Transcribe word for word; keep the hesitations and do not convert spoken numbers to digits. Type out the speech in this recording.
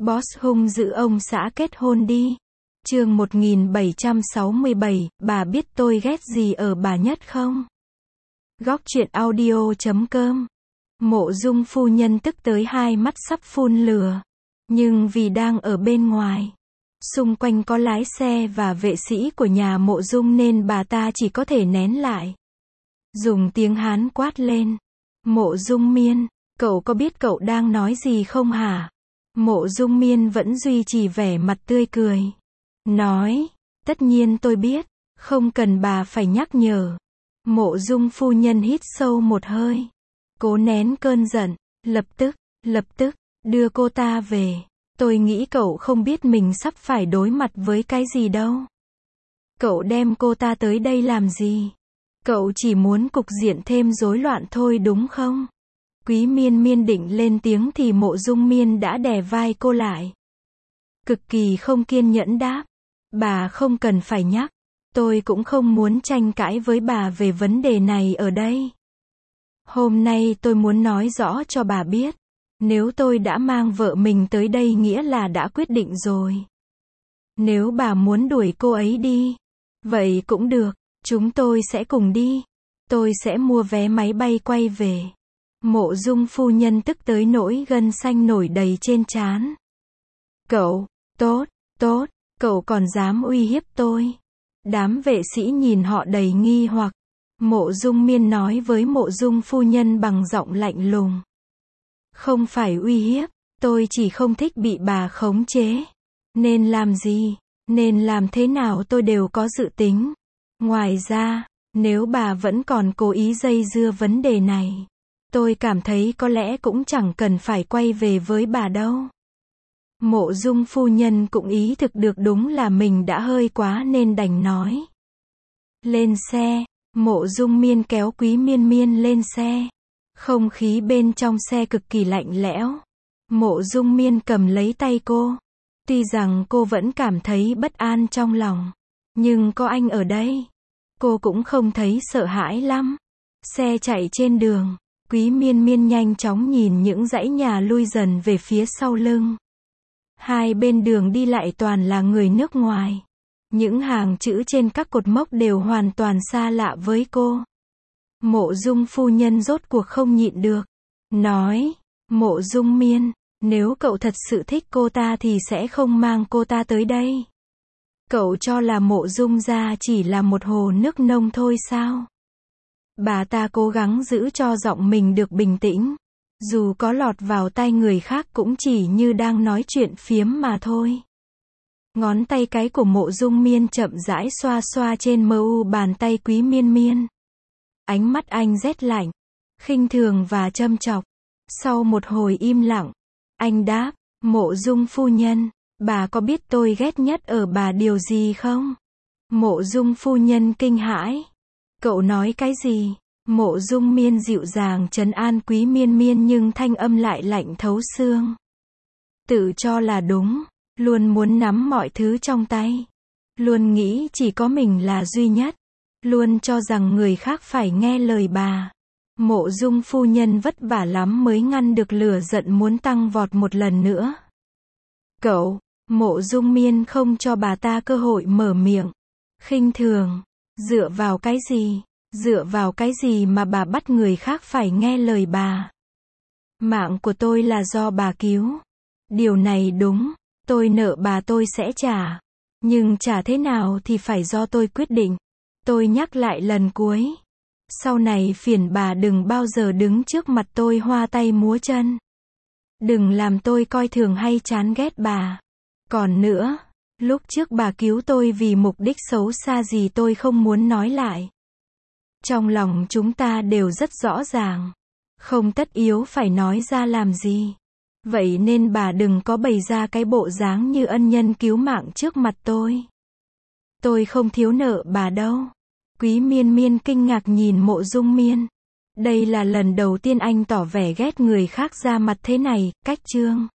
Boss hung dữ ông xã kết hôn đi. Chương một nghìn bảy trăm sáu mươi bảy, bà biết tôi ghét gì ở bà nhất không? Góc truyện audio chấm com. Mộ Dung phu nhân tức tới hai mắt sắp phun lửa. Nhưng vì đang ở bên ngoài, xung quanh có lái xe và vệ sĩ của nhà Mộ Dung nên bà ta chỉ có thể nén lại. Dùng tiếng Hán quát lên. Mộ Dung Miên, cậu có biết cậu đang nói gì không hả? Mộ Dung Miên vẫn duy trì vẻ mặt tươi cười. Nói, tất nhiên tôi biết, không cần bà phải nhắc nhở. Mộ Dung phu nhân hít sâu một hơi. Cố nén cơn giận, lập tức, lập tức, đưa cô ta về. Tôi nghĩ cậu không biết mình sắp phải đối mặt với cái gì đâu. Cậu đem cô ta tới đây làm gì? Cậu chỉ muốn cục diện thêm rối loạn thôi đúng không? Quý Miên Miên định lên tiếng thì Mộ Dung Miên đã đè vai cô lại. Cực kỳ không kiên nhẫn đáp. Bà không cần phải nhắc. Tôi cũng không muốn tranh cãi với bà về vấn đề này ở đây. Hôm nay tôi muốn nói rõ cho bà biết. Nếu tôi đã mang vợ mình tới đây nghĩa là đã quyết định rồi. Nếu bà muốn đuổi cô ấy đi, vậy cũng được, chúng tôi sẽ cùng đi. Tôi sẽ mua vé máy bay quay về. Mộ Dung phu nhân tức tới nỗi gân xanh nổi đầy trên trán. Cậu, tốt, tốt, cậu còn dám uy hiếp tôi. Đám vệ sĩ nhìn họ đầy nghi hoặc. Mộ Dung Miên nói với Mộ Dung phu nhân bằng giọng lạnh lùng. Không phải uy hiếp, tôi chỉ không thích bị bà khống chế. Nên làm gì, nên làm thế nào tôi đều có dự tính. Ngoài ra, nếu bà vẫn còn cố ý dây dưa vấn đề này, tôi cảm thấy có lẽ cũng chẳng cần phải quay về với bà đâu. Mộ Dung phu nhân cũng ý thực được đúng là mình đã hơi quá nên đành nói. Lên xe, Mộ Dung Miên kéo Quý Miên Miên lên xe. Không khí bên trong xe cực kỳ lạnh lẽo. Mộ Dung Miên cầm lấy tay cô. Tuy rằng cô vẫn cảm thấy bất an trong lòng, nhưng có anh ở đây, cô cũng không thấy sợ hãi lắm. Xe chạy trên đường, Quý Miên Miên nhanh chóng nhìn những dãy nhà lui dần về phía sau lưng. Hai bên đường đi lại toàn là người nước ngoài. Những hàng chữ trên các cột mốc đều hoàn toàn xa lạ với cô. Mộ Dung phu nhân rốt cuộc không nhịn được. Nói, Mộ Dung Miên, nếu cậu thật sự thích cô ta thì sẽ không mang cô ta tới đây. Cậu cho là Mộ Dung gia chỉ là một hồ nước nông thôi sao? Bà ta cố gắng giữ cho giọng mình được bình tĩnh. Dù có lọt vào tai người khác cũng chỉ như đang nói chuyện phiếm mà thôi. Ngón tay cái của Mộ Dung Miên chậm rãi xoa xoa trên mờ u bàn tay Quý Miên Miên. Ánh mắt anh rét lạnh, khinh thường và châm chọc. Sau một hồi im lặng, anh đáp, Mộ Dung phu nhân, bà có biết tôi ghét nhất ở bà điều gì không? Mộ Dung phu nhân kinh hãi. Cậu nói cái gì? Mộ Dung Miên dịu dàng trấn an Quý Miên Miên nhưng thanh âm lại lạnh thấu xương. Tự cho là đúng, luôn muốn nắm mọi thứ trong tay. Luôn nghĩ chỉ có mình là duy nhất. Luôn cho rằng người khác phải nghe lời bà. Mộ Dung phu nhân vất vả lắm mới ngăn được lửa giận muốn tăng vọt một lần nữa. Cậu, Mộ Dung Miên không cho bà ta cơ hội mở miệng. Khinh thường, dựa vào cái gì? Dựa vào cái gì mà bà bắt người khác phải nghe lời bà? Mạng của tôi là do bà cứu. Điều này đúng, tôi nợ bà tôi sẽ trả. Nhưng trả thế nào thì phải do tôi quyết định. Tôi nhắc lại lần cuối. Sau này phiền bà đừng bao giờ đứng trước mặt tôi hoa tay múa chân. Đừng làm tôi coi thường hay chán ghét bà. Còn nữa, lúc trước bà cứu tôi vì mục đích xấu xa gì tôi không muốn nói lại. Trong lòng chúng ta đều rất rõ ràng. Không tất yếu phải nói ra làm gì. Vậy nên bà đừng có bày ra cái bộ dáng như ân nhân cứu mạng trước mặt tôi. Tôi không thiếu nợ bà đâu. Quý Miên Miên kinh ngạc nhìn Mộ Dung Miên. Đây là lần đầu tiên anh tỏ vẻ ghét người khác ra mặt thế này, cách trương.